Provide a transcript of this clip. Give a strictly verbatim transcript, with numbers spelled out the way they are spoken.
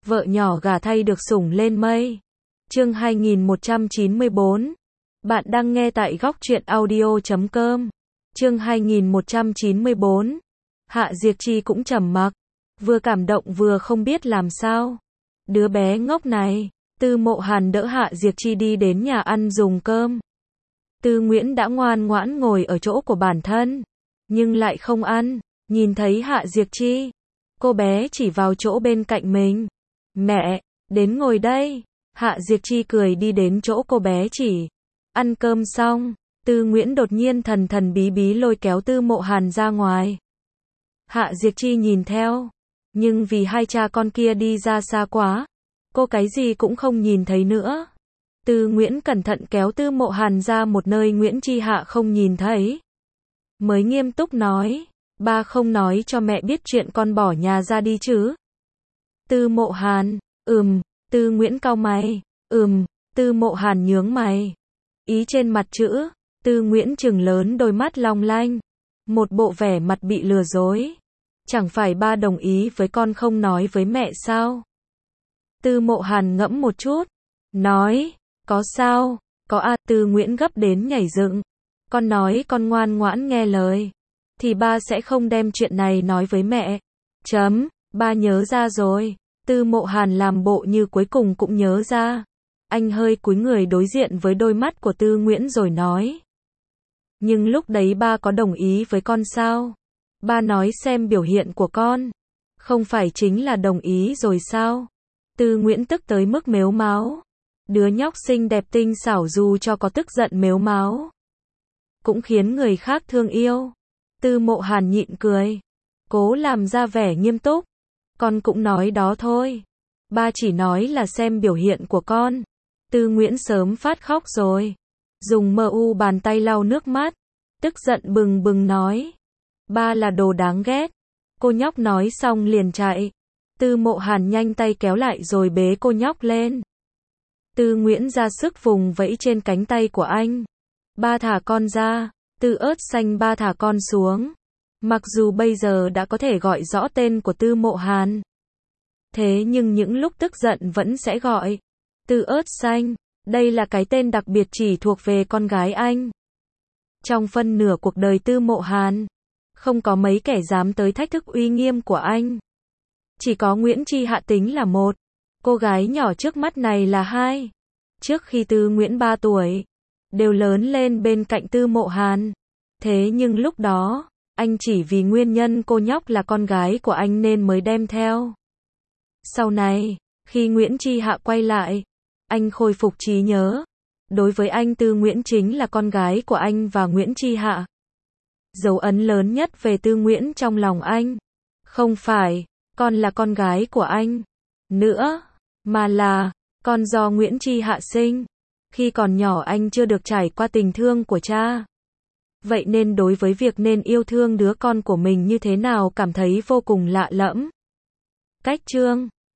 vợ nhỏ gả thay được sủng lên mây. Chương hai nghìn một trăm chín mươi bốn. Bạn đang nghe tại góc truyện audio chấm com. Chương hai nghìn một trăm chín mươi bốn. Hạ Diệc Chi cũng trầm mặc, vừa cảm động vừa không biết làm sao. Đứa bé ngốc này. Tư Mộ Hàn đỡ Hạ Diệc Chi đi đến nhà ăn dùng cơm. Tư Nguyễn đã ngoan ngoãn ngồi ở chỗ của bản thân, nhưng lại không ăn. Nhìn thấy Hạ Diệc Chi, cô bé chỉ vào chỗ bên cạnh mình. Mẹ, đến ngồi đây. Hạ Diệc Chi cười đi đến chỗ cô bé chỉ. Ăn cơm xong, Tư Nguyễn đột nhiên thần thần bí bí lôi kéo Tư Mộ Hàn ra ngoài. Hạ Diệc Chi nhìn theo, nhưng vì hai cha con kia đi ra xa quá, cô cái gì cũng không nhìn thấy nữa. Tư Nguyễn cẩn thận kéo Tư Mộ Hàn ra một nơi Nguyễn Chi Hạ không nhìn thấy. Mới nghiêm túc nói, ba không nói cho mẹ biết chuyện con bỏ nhà ra đi chứ? Tư Mộ Hàn, ừm. Tư Nguyễn cau mày, ừm. Tư Mộ Hàn nhướng mày. Ý trên mặt chữ, Tư Nguyễn trừng lớn đôi mắt long lanh, một bộ vẻ mặt bị lừa dối. Chẳng phải ba đồng ý với con không nói với mẹ sao? Tư Mộ Hàn ngẫm một chút, nói, có sao? Có à? Tư Nguyễn gấp đến nhảy dựng. Con nói con ngoan ngoãn nghe lời, thì ba sẽ không đem chuyện này nói với mẹ. Chấm, ba nhớ ra rồi. Tư Mộ Hàn làm bộ như cuối cùng cũng nhớ ra. Anh hơi cúi người đối diện với đôi mắt của Tư Nguyễn rồi nói. Nhưng lúc đấy ba có đồng ý với con sao? Ba nói xem biểu hiện của con. Không phải chính là đồng ý rồi sao? Tư Nguyễn tức tới mức mếu máo. Đứa nhóc xinh đẹp tinh xảo dù cho có tức giận mếu máo, cũng khiến người khác thương yêu. Tư Mộ Hàn nhịn cười, cố làm ra vẻ nghiêm túc. Con cũng nói đó thôi. Ba chỉ nói là xem biểu hiện của con. Tư Nguyễn sớm phát khóc rồi. Dùng mờ u bàn tay lau nước mắt. Tức giận bừng bừng nói. Ba là đồ đáng ghét. Cô nhóc nói xong liền chạy. Tư Mộ Hàn nhanh tay kéo lại rồi bế cô nhóc lên. Tư Nguyễn ra sức vùng vẫy trên cánh tay của anh. Ba thả con ra. Tư Ớt Xanh ba thả con xuống. Mặc dù bây giờ đã có thể gọi rõ tên của Tư Mộ Hàn, thế nhưng những lúc tức giận vẫn sẽ gọi. Tư Ớt Xanh, đây là cái tên đặc biệt chỉ thuộc về con gái anh. Trong phân nửa cuộc đời Tư Mộ Hàn, không có mấy kẻ dám tới thách thức uy nghiêm của anh. Chỉ có Nguyễn Chi Hạ tính là một, cô gái nhỏ trước mắt này là hai. Trước khi Tư Nguyễn ba tuổi, đều lớn lên bên cạnh Tư Mộ Hàn. Thế nhưng lúc đó, anh chỉ vì nguyên nhân cô nhóc là con gái của anh nên mới đem theo. Sau này, khi Nguyễn Chi Hạ quay lại, anh khôi phục trí nhớ. Đối với anh Tư Nguyễn chính là con gái của anh và Nguyễn Chi Hạ. Dấu ấn lớn nhất về Tư Nguyễn trong lòng anh, không phải, con là con gái của anh, nữa, mà là, con do Nguyễn Chi Hạ sinh. Khi còn nhỏ anh chưa được trải qua tình thương của cha. Vậy nên đối với việc nên yêu thương đứa con của mình như thế nào cảm thấy vô cùng lạ lẫm. Cách chương